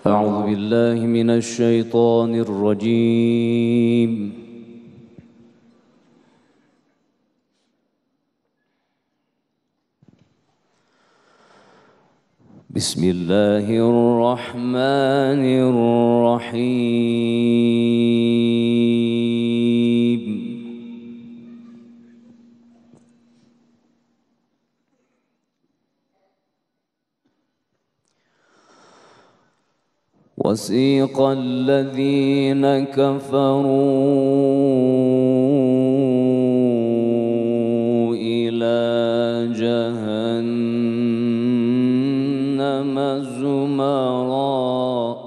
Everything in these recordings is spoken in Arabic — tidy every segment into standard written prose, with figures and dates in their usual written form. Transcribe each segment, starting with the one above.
أعوذ بالله من الشيطان الرجيم. بسم الله الرحمن الرحيم. وسيق الذين كفروا إلى جهنم زمرا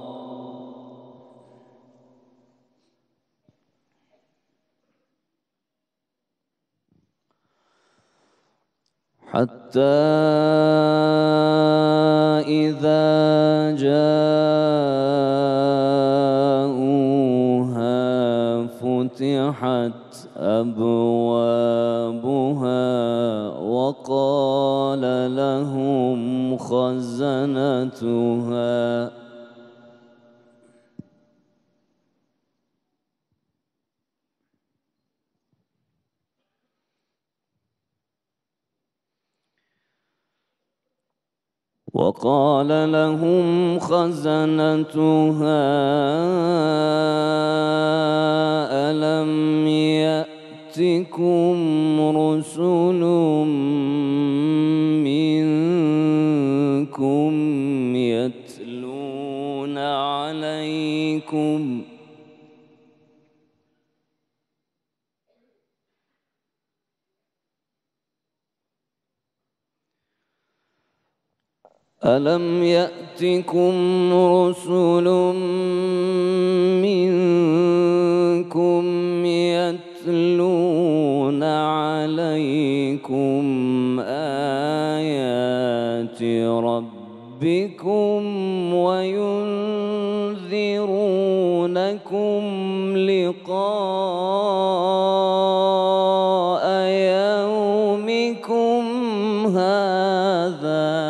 حتى إذا جاءوها فتحت أبوابها وقال لهم خزنتها ألم يأتكم رسل منكم يتلون عليكم آيات ربكم وينذرونكم لقاء يومكم هذا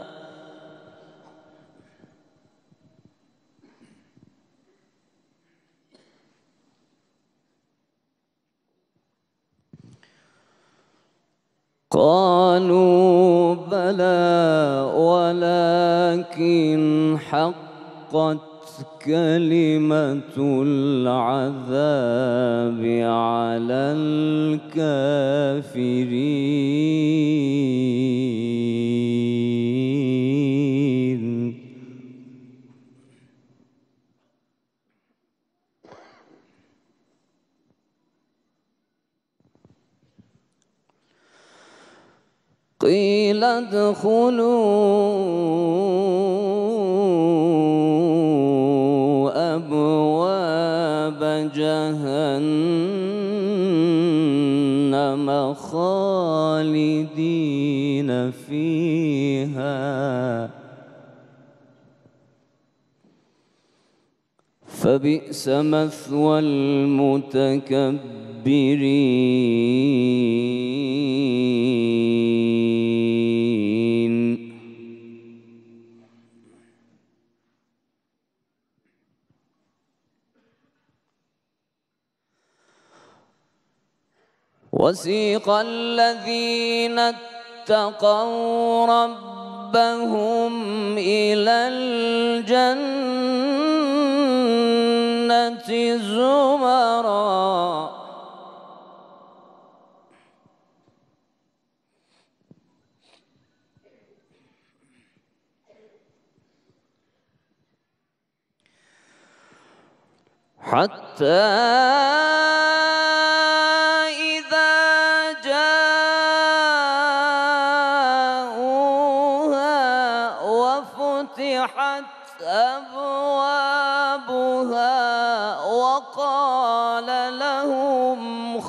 قالوا بلى ولكن حقت كلمة العذاب على الكافرين. قيل ادخلوا أبواب جهنم خالدين فيها فبئس مثوى المتكبرين. وسيق الذين اتقوا ربهم إلى الجنة زمرا حتى إذا جاءوها وفتحت أبوابها وقال لهم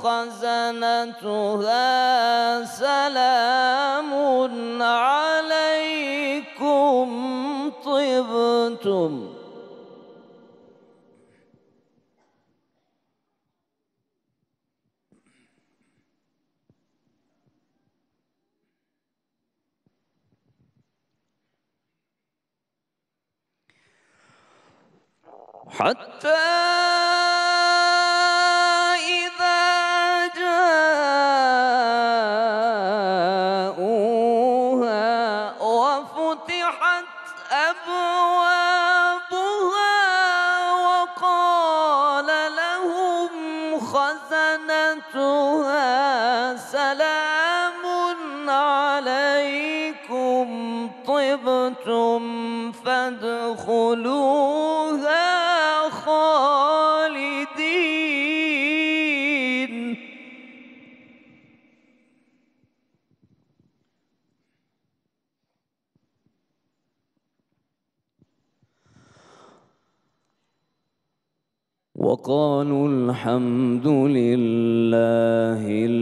خزنتها سلام عليكم طبتم حتى إذا جاءوها وفتحت أبوابها وقال لهم خزنتها سلام عليكم طبتم فادخلوها خالدين. وقالوا الحمد لله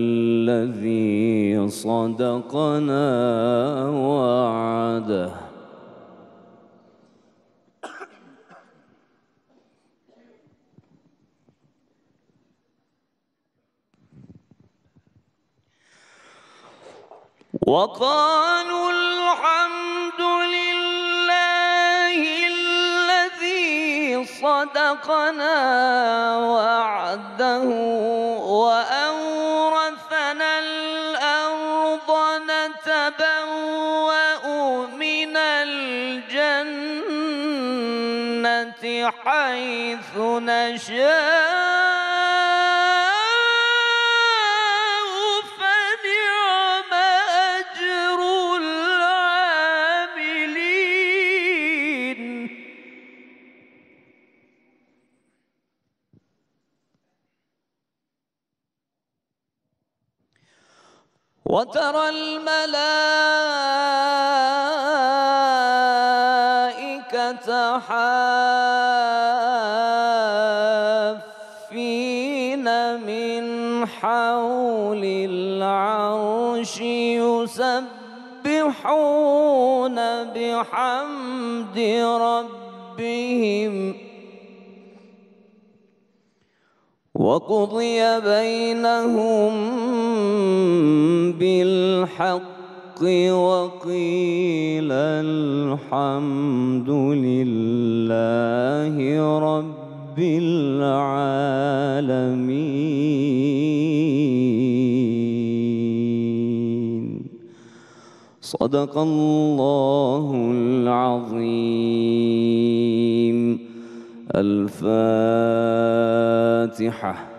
الذي صدقنا وعده وقالوا الحمد لله الذي صدقنا وعده وأورثنا الأرض نتبوأ من الجنة حيث نشاء وترى الملائكة حافين من حول العرش يسبحون بحمد ربهم وقضي بينهم بالحق وقيل الحمد لله رب العالمين. صدق الله العظيم. الفاتحة.